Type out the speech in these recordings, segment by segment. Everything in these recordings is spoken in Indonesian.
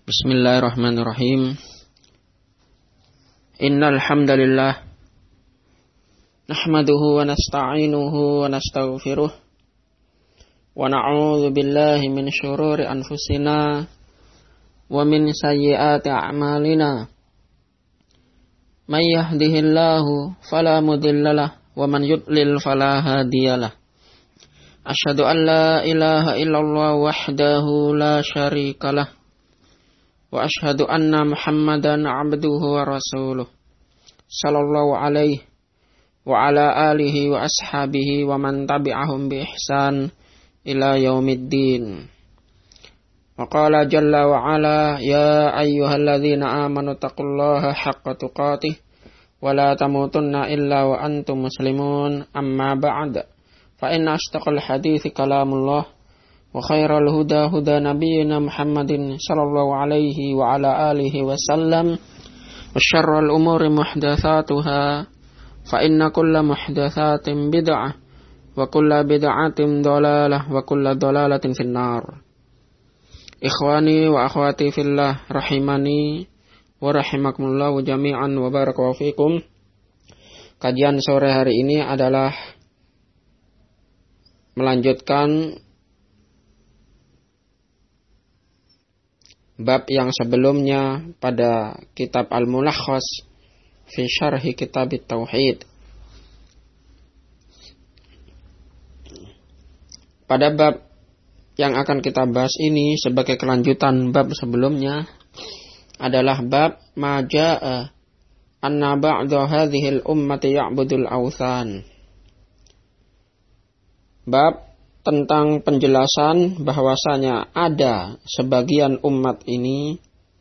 Bismillahirrahmanirrahim. Innal hamdalillah nahmaduhu wa nasta'inuhu wa nastaghfiruh wa na'udzu billahi min syururi anfusina wa min sayyiati a'malina. May yahdihillahu fala mudhillalah wa man yudlil fala hadiyalah. Asyhadu an la ilaha illallah wahdahu la syarikalah wa asyhadu anna Muhammadan abduhu wa rasuluh sallallahu alaihi wa ala alihi wa ashabihi wa man tabi'ahum bi ihsan ila yaumiddin. Wa qala jalla wa ala ya ayyuhalladzina amanu taqullaha haqqa tuqatih wa la tamutunna illa wa antum muslimun. Amma ba'd, fa inna ashtaqal hadithi kalamullah wa khairal huda huda nabiyyina Muhammadin sallallahu alaihi wa ala alihi wa sallam wa syarrul umuri muhdatsatuha fa inna kulla muhdatsatin bid'ah wa kulla bid'atin dhalalah wa kulla dhalalatin finnar. Ikhwani wa akhwati fillah rahimani wa rahimakumullah jami'an wa barakallahu fikum. Kajian sore hari ini adalah melanjutkan bab yang sebelumnya pada kitab Al-Mulakhas fi Syarhi Kitab Tauhid. Pada bab yang akan kita bahas ini sebagai kelanjutan bab sebelumnya adalah bab ma jaa anna ba'da hadhil ummati ya'budul awthan. Bab tentang penjelasan bahwasanya ada sebagian umat ini,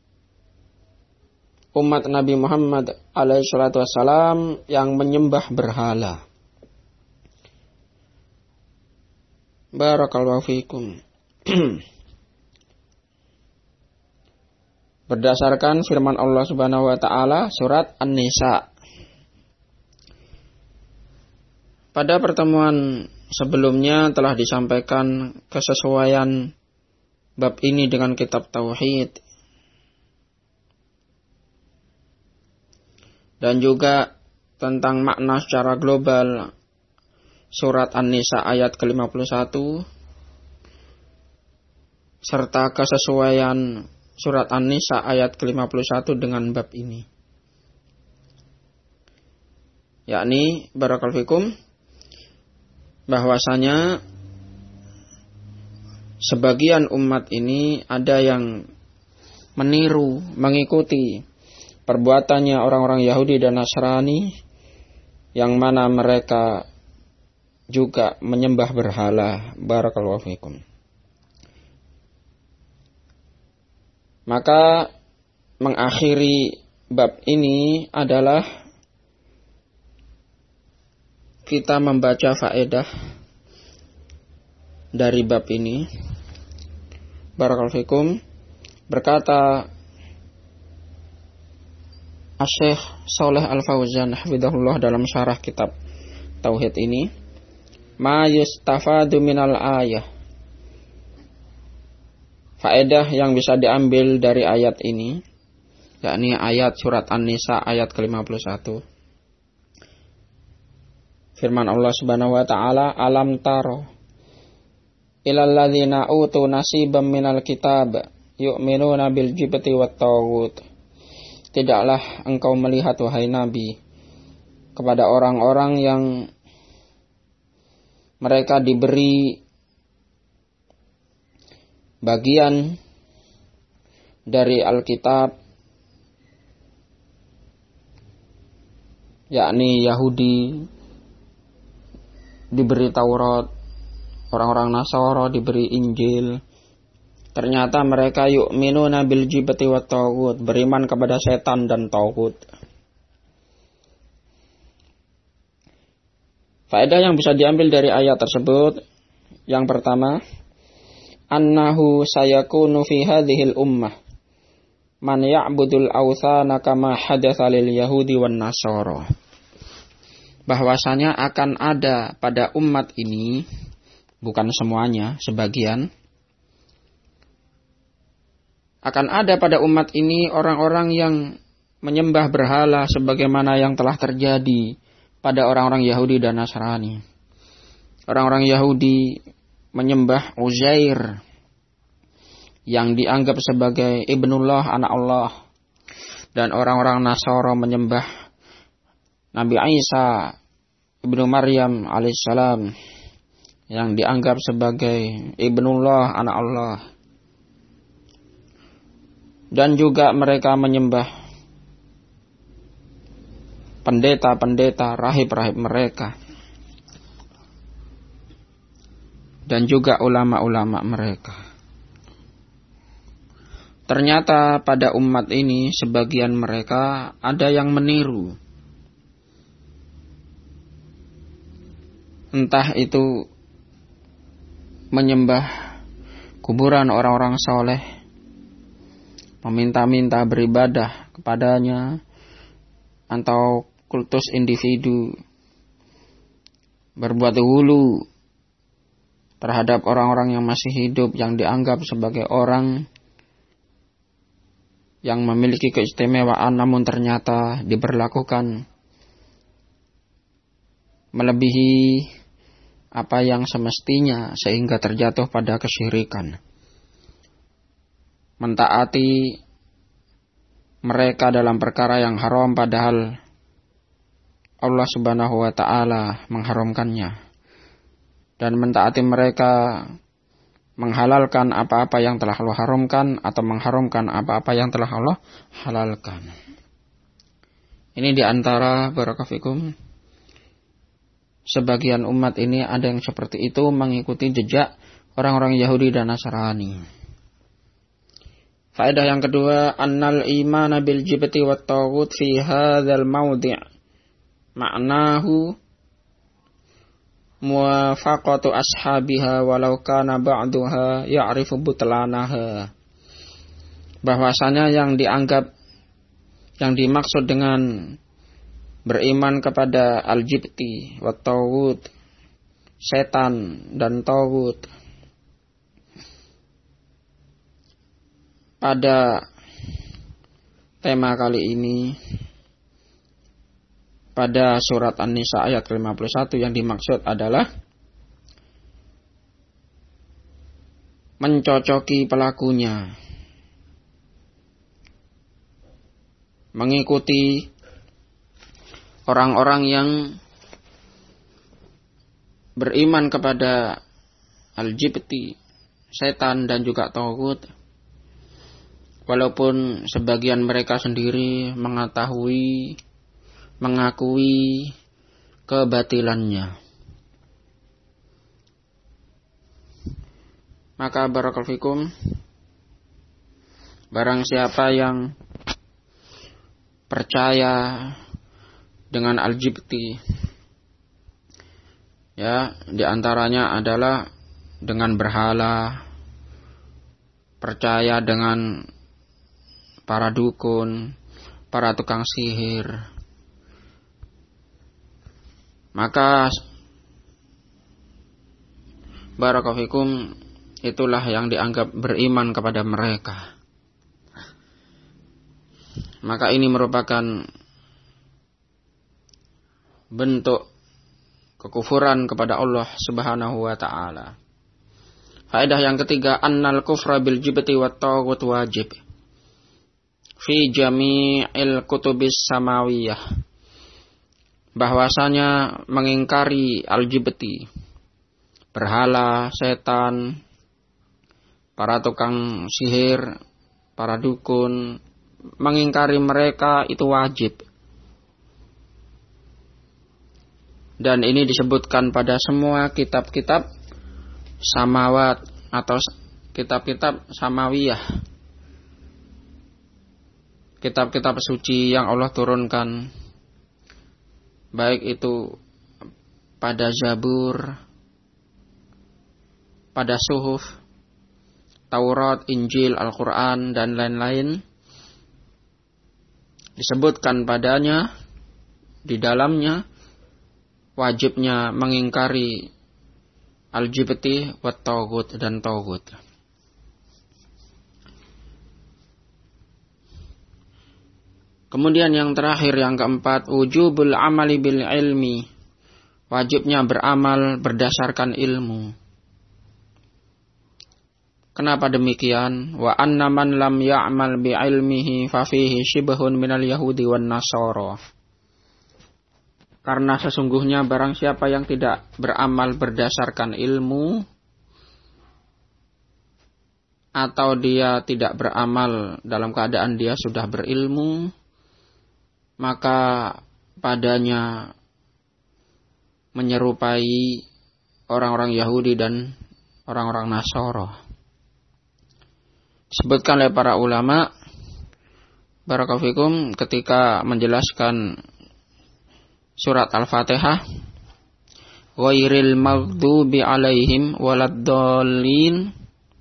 umat Nabi Muhammad alaihi salatu wassalam, yang menyembah berhala. Barakallahu fikum. Berdasarkan firman Allah Subhanahu wa taala surat An-Nisa. Pada pertemuan sebelumnya telah disampaikan kesesuaian bab ini dengan kitab Tauhid. Dan juga tentang makna secara global surat An-Nisa ayat ke-51. Serta kesesuaian surat An-Nisa ayat ke-51 dengan bab ini. Yakni barakallahu fikum, bahwasanya sebagian umat ini ada yang meniru, mengikuti perbuatannya orang-orang Yahudi dan Nasrani, yang mana mereka juga menyembah berhala. Barakallahu fikum. Maka mengakhiri bab ini adalah kita membaca faedah dari bab ini. Barakallahu fikum. Berkata Asy-Syaikh Shalih Al-Fauzan hafizahullah dalam syarah kitab Tauhid ini, ma yustafadu minal ayah. Faedah yang bisa diambil dari ayat ini, yakni ayat surat An-Nisa ayat ke-51. Firman Allah Subhanahu wa taala, alam taro ilal ladzina utu nasiban minal kitab yu'minuna bil jibti wat taghut. Tidaklah engkau melihat wahai Nabi kepada orang-orang yang mereka diberi bagian dari Alkitab, yakni Yahudi diberi Taurat, orang-orang Nasara diberi Injil. Ternyata mereka yu'minuna bil jibti wat taghut, beriman kepada setan dan taghut. Faedah yang bisa diambil dari ayat tersebut, yang pertama, annahu sayakunu fi hadhil ummah man ya'budul awthana kama hadatsa lil yahudi wan nasara. Bahwasanya akan ada pada umat ini, bukan semuanya, sebagian, akan ada pada umat ini orang-orang yang menyembah berhala sebagaimana yang telah terjadi pada orang-orang Yahudi dan Nasrani. Orang-orang Yahudi menyembah Uzair yang dianggap sebagai Ibnullah, anak Allah. Dan orang-orang Nasara menyembah Nabi Isa Ibnu Maryam alaihissalam yang dianggap sebagai Ibnullah, anak Allah. Dan juga mereka menyembah pendeta-pendeta, rahib-rahib mereka. Dan juga ulama-ulama mereka. Ternyata pada umat ini sebagian mereka ada yang meniru. Entah itu menyembah kuburan orang-orang soleh, meminta-minta beribadah kepadanya, atau kultus individu, berbuat hulu terhadap orang-orang yang masih hidup yang dianggap sebagai orang yang memiliki keistimewaan, namun ternyata diberlakukan melebihi apa yang semestinya sehingga terjatuh pada kesyirikan. Mentaati mereka dalam perkara yang haram padahal Allah Subhanahu wa taala mengharamkannya. Dan mentaati mereka menghalalkan apa-apa yang telah Allah haramkan atau mengharamkan apa-apa yang telah Allah halalkan. Ini diantara barakafikum sebagian umat ini ada yang seperti itu, mengikuti jejak orang-orang Yahudi dan Nasrani. Faedah yang kedua, annal imana bil jibti wat taghut fi hadzal mawdi' ma'nahu muwafaqatu ashabiha walau kana ba'duha ya'rifu butlanaha. Bahwasanya yang dimaksud dengan beriman kepada al-jibti wat taghut, setan dan taghut, pada tema kali ini pada surat An-Nisa ayat 51 yang dimaksud adalah mencocoki pelakunya, mengikuti orang-orang yang beriman kepada al-jibti, setan dan juga taghut, walaupun sebagian mereka sendiri mengakui kebatilannya. Maka barakallahu fikum, barang siapa yang percaya dengan al-jibti, ya, diantaranya adalah dengan berhala, percaya dengan para dukun, para tukang sihir, maka barakallahu fikum itulah yang dianggap beriman kepada mereka. Maka ini merupakan bentuk kekufuran kepada Allah Subhanahu wa taala. Faedah yang ketiga, annal kufra bil jibti wat taghut wajib fi jami'il kutubis samawiyah. Bahwasanya mengingkari al-jibti, berhala, setan, para tukang sihir, para dukun, mengingkari mereka itu wajib. Dan ini disebutkan pada semua kitab-kitab samawat atau kitab-kitab samawiyah, kitab-kitab suci yang Allah turunkan, baik itu pada Zabur, pada Suhuf, Taurat, Injil, Al-Quran, dan lain-lain. Disebutkan padanya, di dalamnya, wajibnya mengingkari al-jibti wat taghut dan taghut. Kemudian yang terakhir, yang keempat, wujubul amali bil ilmi. Wajibnya beramal berdasarkan ilmu. Kenapa demikian? Wa anna man lam ya'mal bi ilmihi fa fihi shibhun minal yahudi wan nasara. Karena sesungguhnya barang siapa yang tidak beramal berdasarkan ilmu, atau dia tidak beramal dalam keadaan dia sudah berilmu, maka padanya menyerupai orang-orang Yahudi dan orang-orang Nasara. Disebutkan oleh para ulama, barakallahu fikum, ketika menjelaskan surat Al-Fatihah, ghairil maghdubi alaihim waladdallin,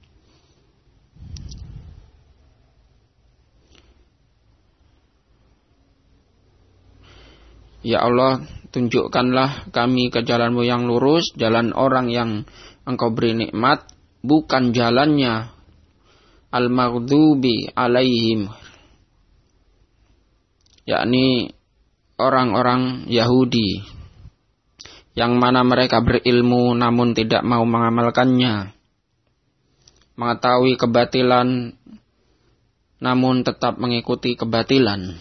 ya Allah, tunjukkanlah kami ke jalan-Mu yang lurus, jalan orang yang Engkau beri nikmat, bukan jalannya al-maghdubi alaihim, yakni orang-orang Yahudi, yang mana mereka berilmu namun tidak mau mengamalkannya, mengetahui kebatilan namun tetap mengikuti kebatilan.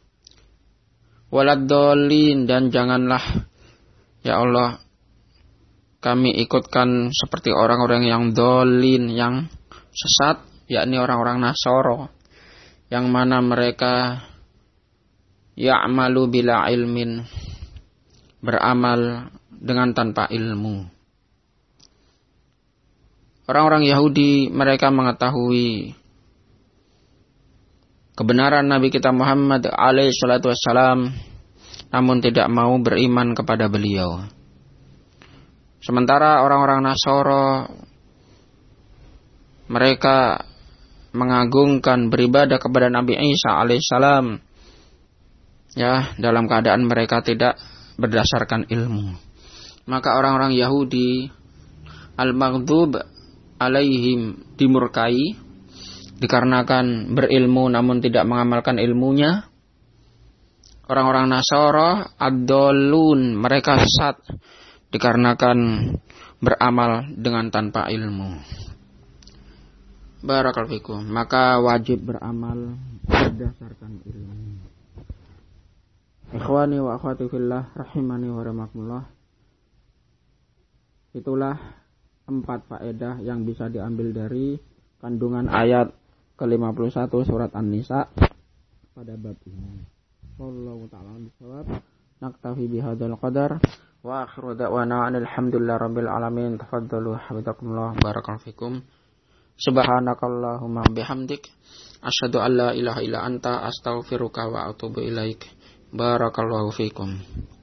Waladdallin, dan janganlah ya Allah kami ikutkan seperti orang-orang yang dolin, yang sesat, yakni orang-orang Nasara, yang mana mereka ya'malu bila ilmin, beramal dengan tanpa ilmu. Orang-orang Yahudi mereka mengetahui kebenaran Nabi kita Muhammad alaihi salatu wassalam, namun tidak mau beriman kepada beliau. Sementara orang-orang Nasara mereka mengagungkan, beribadah kepada Nabi Isa alaihissalam, ya, dalam keadaan mereka tidak berdasarkan ilmu. Maka orang-orang Yahudi al-maghdub alaihim, dimurkai dikarenakan berilmu namun tidak mengamalkan ilmunya. Orang-orang Nasara ad-dallun, mereka sesat dikarenakan beramal dengan tanpa ilmu. Barakallahu fikum. Maka wajib beramal berdasarkan ilmu. Ikhwani wa akhwati fillah rahimani wa rahimakumullah. Itulah 4 faedah yang bisa diambil dari kandungan ayat ke-51 surat An-Nisa pada bab ini. Wallahu ta'ala bishawab. Naktafi bihadzal qadar wa akhiru da'wana alhamdulillahi rabbil alamin. Tafaddalu hafizakumullah. Barakallahu fikum. Subhanakallahumma bihamdik asyhadu an la ilaha illa anta astaghfiruka wa atubu ilaik. Barakallahu fikum.